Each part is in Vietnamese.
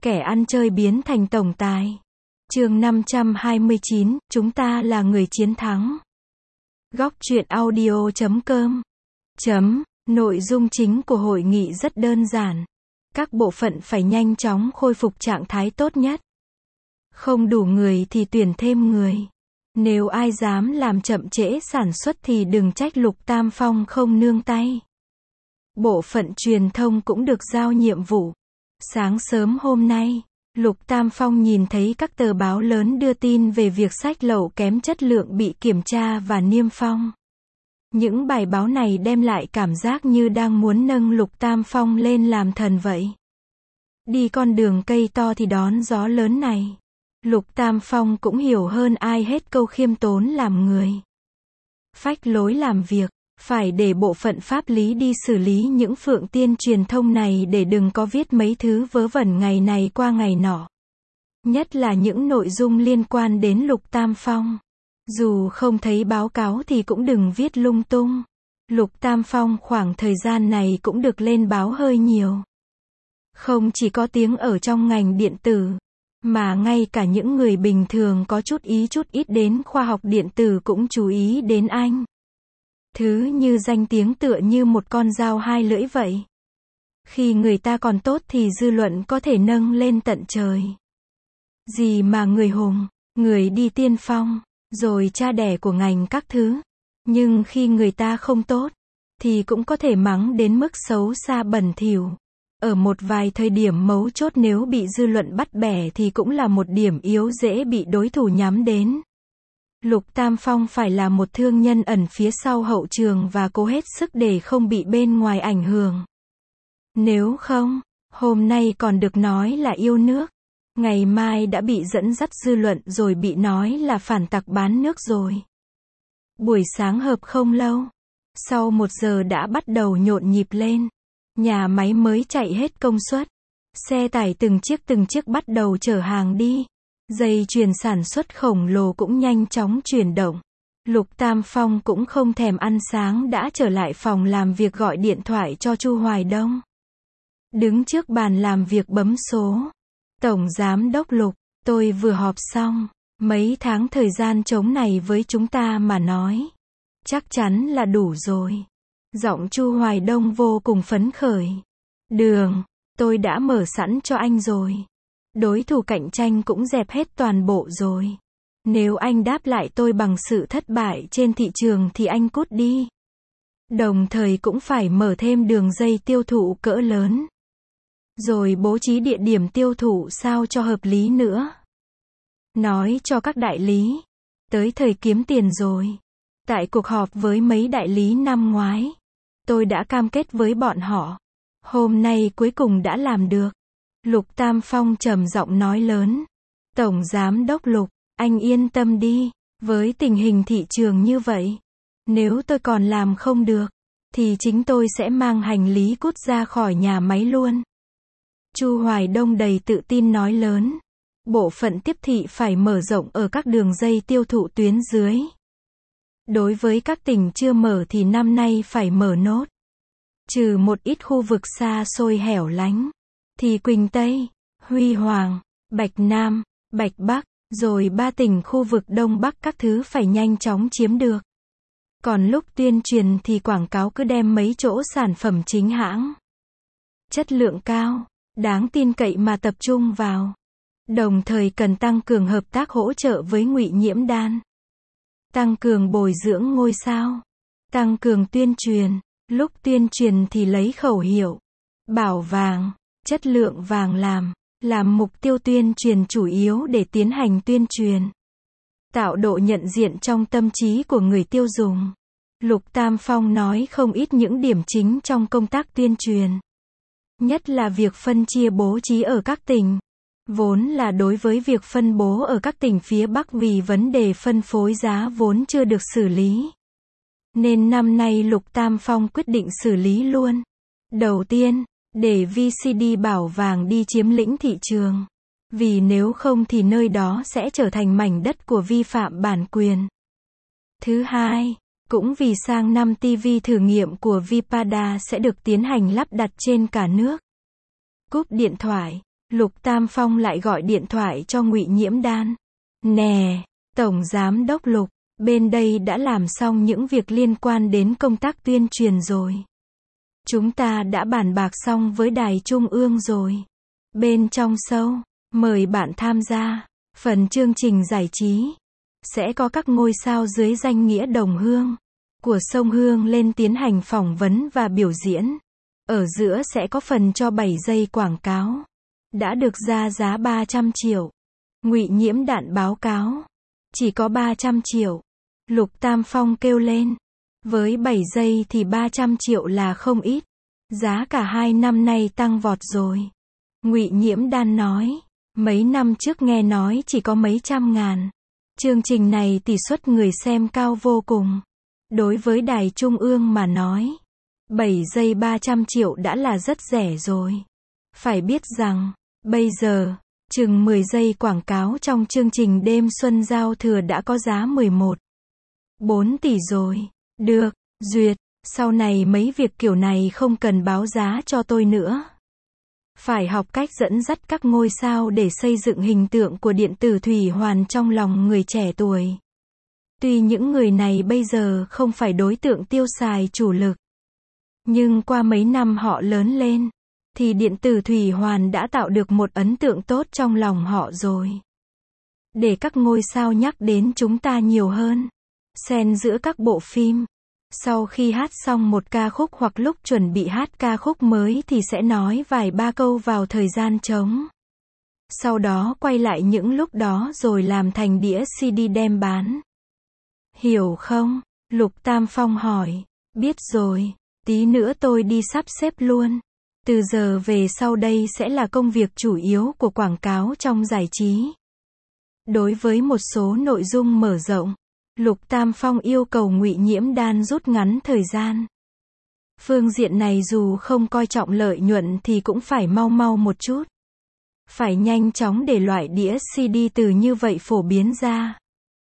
Kẻ ăn chơi biến thành tổng tài. Chương 529, chúng ta là người chiến thắng. Góc truyện audio.com. Nội dung chính của hội nghị rất đơn giản. Các bộ phận phải nhanh chóng khôi phục trạng thái tốt nhất. Không đủ người thì tuyển thêm người. Nếu ai dám làm chậm trễ sản xuất thì đừng trách Lục Tam Phong không nương tay. Bộ phận truyền thông cũng được giao nhiệm vụ. Sáng sớm hôm nay, Lục Tam Phong nhìn thấy các tờ báo lớn đưa tin về việc sách lậu kém chất lượng bị kiểm tra và niêm phong. Những bài báo này đem lại cảm giác như đang muốn nâng Lục Tam Phong lên làm thần vậy. Đi con đường cây to thì đón gió lớn này. Lục Tam Phong cũng hiểu hơn ai hết câu khiêm tốn làm người. Phách lối làm việc, phải để bộ phận pháp lý đi xử lý những phượng tiên truyền thông này để đừng có viết mấy thứ vớ vẩn ngày này qua ngày nọ. Nhất là những nội dung liên quan đến Lục Tam Phong. Dù không thấy báo cáo thì cũng đừng viết lung tung. Lục Tam Phong khoảng thời gian này cũng được lên báo hơi nhiều. Không chỉ có tiếng ở trong ngành điện tử, mà ngay cả những người bình thường có chút ít đến khoa học điện tử cũng chú ý đến anh. Thứ như danh tiếng tựa như một con dao hai lưỡi vậy. Khi người ta còn tốt thì dư luận có thể nâng lên tận trời. Gì mà người hùng, người đi tiên phong, rồi cha đẻ của ngành các thứ. Nhưng khi người ta không tốt, thì cũng có thể mắng đến mức xấu xa bẩn thỉu. Ở một vài thời điểm mấu chốt nếu bị dư luận bắt bẻ thì cũng là một điểm yếu dễ bị đối thủ nhắm đến. Lục Tam Phong phải là một thương nhân ẩn phía sau hậu trường và cố hết sức để không bị bên ngoài ảnh hưởng. Nếu không, hôm nay còn được nói là yêu nước, ngày mai đã bị dẫn dắt dư luận rồi bị nói là phản tặc bán nước rồi. Buổi sáng họp không lâu, sau 1 giờ đã bắt đầu nhộn nhịp lên. Nhà máy mới chạy hết công suất. Xe tải từng chiếc bắt đầu chở hàng đi. Dây chuyền sản xuất khổng lồ cũng nhanh chóng chuyển động. Lục Tam Phong cũng không thèm ăn sáng đã trở lại phòng làm việc gọi điện thoại cho Chu Hoài Đông. Đứng trước bàn làm việc bấm số. Tổng Giám đốc Lục, tôi vừa họp xong. Mấy tháng thời gian trống này với chúng ta mà nói, chắc chắn là đủ rồi. Giọng Chu Hoài Đông vô cùng phấn khởi. Đường, tôi đã mở sẵn cho anh rồi. Đối thủ cạnh tranh cũng dẹp hết toàn bộ rồi. Nếu anh đáp lại tôi bằng sự thất bại trên thị trường thì anh cút đi. Đồng thời cũng phải mở thêm đường dây tiêu thụ cỡ lớn. Rồi bố trí địa điểm tiêu thụ sao cho hợp lý nữa. Nói cho các đại lý, tới thời kiếm tiền rồi. Tại cuộc họp với mấy đại lý năm ngoái, tôi đã cam kết với bọn họ. Hôm nay cuối cùng đã làm được. Lục Tam Phong trầm giọng nói lớn. Tổng Giám đốc Lục, anh yên tâm đi. Với tình hình thị trường như vậy, nếu tôi còn làm không được, thì chính tôi sẽ mang hành lý cút ra khỏi nhà máy luôn. Chu Hoài Đông đầy tự tin nói lớn. Bộ phận tiếp thị phải mở rộng ở các đường dây tiêu thụ tuyến dưới. Đối với các tỉnh chưa mở thì năm nay phải mở nốt. Trừ một ít khu vực xa xôi hẻo lánh, thì Quỳnh Tây, Huy Hoàng, Bạch Nam, Bạch Bắc, rồi 3 tỉnh khu vực Đông Bắc các thứ phải nhanh chóng chiếm được. Còn lúc tuyên truyền thì quảng cáo cứ đem mấy chỗ sản phẩm chính hãng, chất lượng cao, đáng tin cậy mà tập trung vào. Đồng thời cần tăng cường hợp tác hỗ trợ với Ngụy Nhiễm Đan. Tăng cường bồi dưỡng ngôi sao. Tăng cường tuyên truyền. Lúc tuyên truyền thì lấy khẩu hiệu bảo vàng, chất lượng vàng làm mục tiêu tuyên truyền chủ yếu để tiến hành tuyên truyền. Tạo độ nhận diện trong tâm trí của người tiêu dùng. Lục Tam Phong nói không ít những điểm chính trong công tác tuyên truyền. Nhất là việc phân chia bố trí ở các tỉnh. Vốn là đối với việc phân bố ở các tỉnh phía Bắc vì vấn đề phân phối giá vốn chưa được xử lý. Nên năm nay Lục Tam Phong quyết định xử lý luôn. Đầu tiên, để VCD bảo vàng đi chiếm lĩnh thị trường. Vì nếu không thì nơi đó sẽ trở thành mảnh đất của vi phạm bản quyền. Thứ hai, cũng vì sang năm TV thử nghiệm của Vipada sẽ được tiến hành lắp đặt trên cả nước. Cúp điện thoại, Lục Tam Phong lại gọi điện thoại cho Ngụy Nhiễm Đan. Nè, Tổng Giám đốc Lục, bên đây đã làm xong những việc liên quan đến công tác tuyên truyền rồi. Chúng ta đã bàn bạc xong với Đài Trung ương rồi. Bên trong show, mời bạn tham gia. Phần chương trình giải trí sẽ có các ngôi sao dưới danh nghĩa đồng hương của sông Hương lên tiến hành phỏng vấn và biểu diễn. Ở giữa sẽ có phần cho 7 giây quảng cáo. Đã được ra giá 300 triệu. Ngụy Nhiễm Đạn báo cáo. Chỉ có 300 triệu. Lục Tam Phong kêu lên. Với 7 giây thì 300 triệu là không ít. Giá cả 2 năm nay tăng vọt rồi. Ngụy Nhiễm Đan nói. Mấy năm trước nghe nói chỉ có mấy trăm ngàn. Chương trình này tỷ suất người xem cao vô cùng. Đối với Đài Trung ương mà nói, 7 giây 300 triệu đã là rất rẻ rồi. Phải biết rằng, bây giờ, chừng 10 giây quảng cáo trong chương trình đêm xuân giao thừa đã có giá 11,4 tỷ rồi. Được, duyệt, sau này mấy việc kiểu này không cần báo giá cho tôi nữa. Phải học cách dẫn dắt các ngôi sao để xây dựng hình tượng của điện tử Thủy Hoàn trong lòng người trẻ tuổi. Tuy những người này bây giờ không phải đối tượng tiêu xài chủ lực, nhưng qua mấy năm họ lớn lên, thì điện tử Thủy Hoàn đã tạo được một ấn tượng tốt trong lòng họ rồi. Để các ngôi sao nhắc đến chúng ta nhiều hơn. Xen giữa các bộ phim. Sau khi hát xong một ca khúc hoặc lúc chuẩn bị hát ca khúc mới thì sẽ nói vài ba câu vào thời gian trống. Sau đó quay lại những lúc đó rồi làm thành đĩa CD đem bán. Hiểu không? Lục Tam Phong hỏi. Biết rồi, tí nữa tôi đi sắp xếp luôn. Từ giờ về sau đây sẽ là công việc chủ yếu của quảng cáo trong giải trí. Đối với một số nội dung mở rộng, Lục Tam Phong yêu cầu Ngụy Nhiễm Đan rút ngắn thời gian. Phương diện này dù không coi trọng lợi nhuận thì cũng phải mau mau một chút. Phải nhanh chóng để loại đĩa CD từ như vậy phổ biến ra.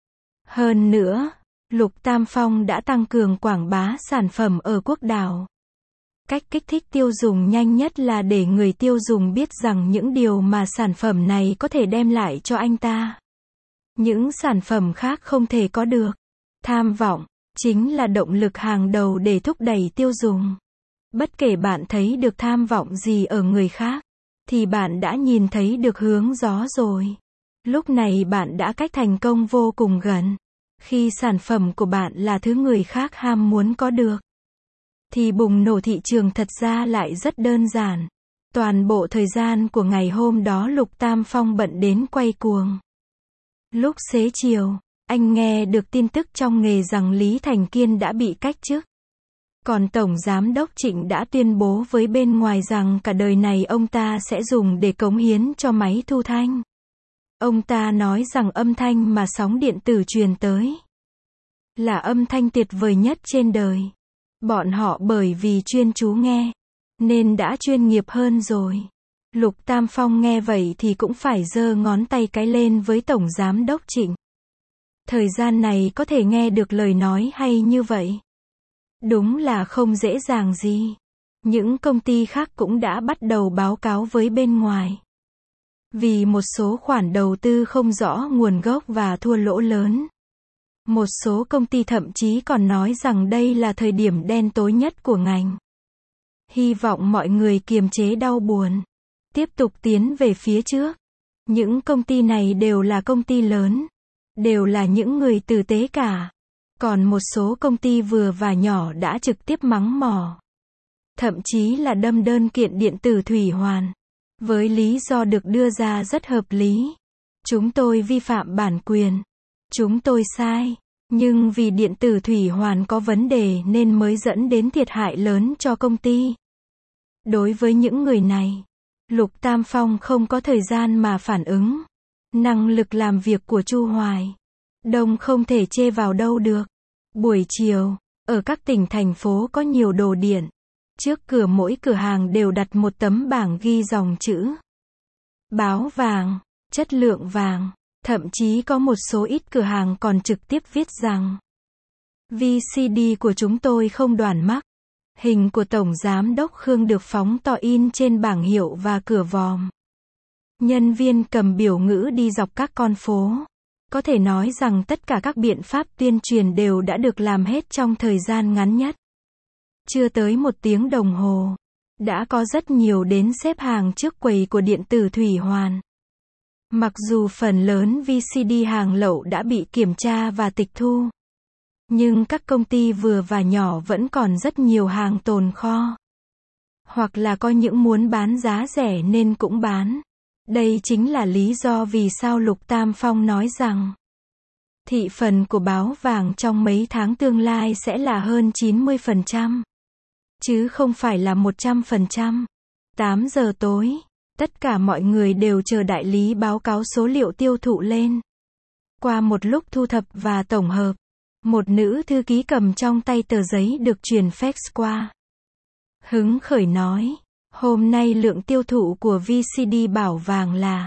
Hơn nữa, Lục Tam Phong đã tăng cường quảng bá sản phẩm ở quốc đảo. Cách kích thích tiêu dùng nhanh nhất là để người tiêu dùng biết rằng những điều mà sản phẩm này có thể đem lại cho anh ta. Những sản phẩm khác không thể có được. Tham vọng chính là động lực hàng đầu để thúc đẩy tiêu dùng. Bất kể bạn thấy được tham vọng gì ở người khác, thì bạn đã nhìn thấy được hướng gió rồi. Lúc này bạn đã cách thành công vô cùng gần. Khi sản phẩm của bạn là thứ người khác ham muốn có được, thì bùng nổ thị trường thật ra lại rất đơn giản. Toàn bộ thời gian của ngày hôm đó Lục Tam Phong bận đến quay cuồng. Lúc xế chiều, anh nghe được tin tức trong nghề rằng Lý Thành Kiên đã bị cách chức. Còn Tổng Giám đốc Trịnh đã tuyên bố với bên ngoài rằng cả đời này ông ta sẽ dùng để cống hiến cho máy thu thanh. Ông ta nói rằng âm thanh mà sóng điện tử truyền tới là âm thanh tuyệt vời nhất trên đời. Bọn họ bởi vì chuyên chú nghe, nên đã chuyên nghiệp hơn rồi. Lục Tam Phong nghe vậy thì cũng phải giơ ngón tay cái lên với Tổng Giám đốc Trịnh. Thời gian này có thể nghe được lời nói hay như vậy. Đúng là không dễ dàng gì. Những công ty khác cũng đã bắt đầu báo cáo với bên ngoài. Vì một số khoản đầu tư không rõ nguồn gốc và thua lỗ lớn. Một số công ty thậm chí còn nói rằng đây là thời điểm đen tối nhất của ngành. Hy vọng mọi người kiềm chế đau buồn, tiếp tục tiến về phía trước. Những công ty này đều là công ty lớn, đều là những người tử tế cả. Còn một số công ty vừa và nhỏ đã trực tiếp mắng mỏ, thậm chí là đâm đơn kiện điện tử Thủy Hoàn, với lý do được đưa ra rất hợp lý. Chúng tôi vi phạm bản quyền, chúng tôi sai, nhưng vì điện tử Thủy Hoàn có vấn đề nên mới dẫn đến thiệt hại lớn cho công ty. Đối với những người này, Lục Tam Phong không có thời gian mà phản ứng. Năng lực làm việc của Chu Hoài Đông không thể chê vào đâu được. Buổi chiều, ở các tỉnh thành phố có nhiều đồ điện. Trước cửa mỗi cửa hàng đều đặt một tấm bảng ghi dòng chữ báo vàng, chất lượng vàng. Thậm chí có một số ít cửa hàng còn trực tiếp viết rằng VCD của chúng tôi không đoản mắc. Hình của Tổng Giám đốc Khương được phóng to in trên bảng hiệu và cửa vòm. Nhân viên cầm biểu ngữ đi dọc các con phố. Có thể nói rằng tất cả các biện pháp tuyên truyền đều đã được làm hết trong thời gian ngắn nhất. Chưa tới 1 tiếng đồng hồ, đã có rất nhiều đến xếp hàng trước quầy của điện tử Thủy Hoàn. Mặc dù phần lớn VCD hàng lậu đã bị kiểm tra và tịch thu, nhưng các công ty vừa và nhỏ vẫn còn rất nhiều hàng tồn kho. Hoặc là có những muốn bán giá rẻ nên cũng bán. Đây chính là lý do vì sao Lục Tam Phong nói rằng thị phần của báo vàng trong mấy tháng tương lai sẽ là hơn 90%, chứ không phải là 100%. 8 giờ tối, tất cả mọi người đều chờ đại lý báo cáo số liệu tiêu thụ lên. Qua một lúc thu thập và tổng hợp, một nữ thư ký cầm trong tay tờ giấy được truyền fax qua. Hứng khởi nói, hôm nay lượng tiêu thụ của VCD bảo vàng là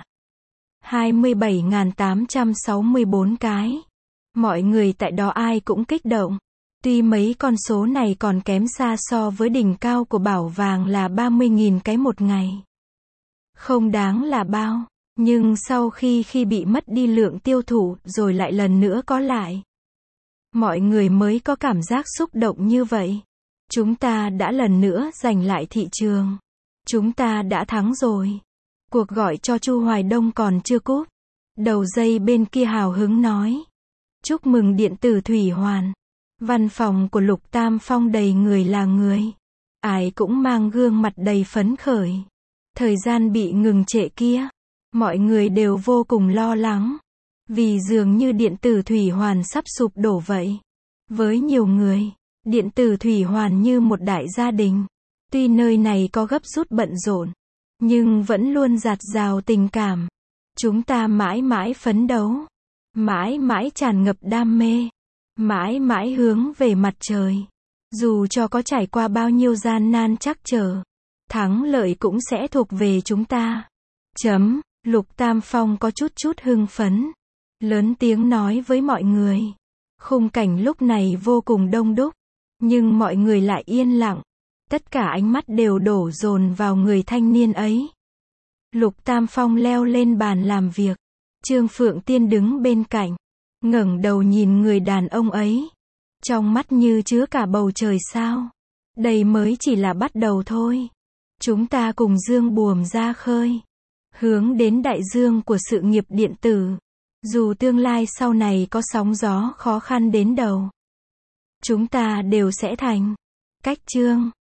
27.864 cái. Mọi người tại đó ai cũng kích động. Tuy mấy con số này còn kém xa so với đỉnh cao của bảo vàng là 30.000 cái một ngày. Không đáng là bao, nhưng sau khi bị mất đi lượng tiêu thụ rồi lại lần nữa có lại, mọi người mới có cảm giác xúc động như vậy. Chúng ta đã lần nữa giành lại thị trường. Chúng ta đã thắng rồi. Cuộc gọi cho Chu Hoài Đông còn chưa cúp. Đầu dây bên kia hào hứng nói. Chúc mừng điện tử Thủy Hoàn. Văn phòng của Lục Tam Phong đầy người là người. Ai cũng mang gương mặt đầy phấn khởi. Thời gian bị ngừng trệ kia, mọi người đều vô cùng lo lắng. Vì dường như điện tử Thủy Hoàn sắp sụp đổ vậy. Với nhiều người, điện tử Thủy Hoàn như một đại gia đình. Tuy nơi này có gấp rút bận rộn, nhưng vẫn luôn dạt dào tình cảm. Chúng ta mãi mãi phấn đấu, mãi mãi tràn ngập đam mê, mãi mãi hướng về mặt trời. Dù cho có trải qua bao nhiêu gian nan trắc trở, thắng lợi cũng sẽ thuộc về chúng ta. Lục Tam Phong có chút hưng phấn, lớn tiếng nói với mọi người. Khung cảnh lúc này vô cùng đông đúc, nhưng mọi người lại yên lặng. Tất cả ánh mắt đều đổ dồn vào người thanh niên ấy. Lục Tam Phong leo lên bàn làm việc. Trương Phượng Tiên đứng bên cạnh, ngẩng đầu nhìn người đàn ông ấy. Trong mắt như chứa cả bầu trời sao. Đây mới chỉ là bắt đầu thôi. Chúng ta cùng dương buồm ra khơi, hướng đến đại dương của sự nghiệp điện tử. Dù tương lai sau này có sóng gió khó khăn đến đầu, chúng ta đều sẽ thành. Cách chương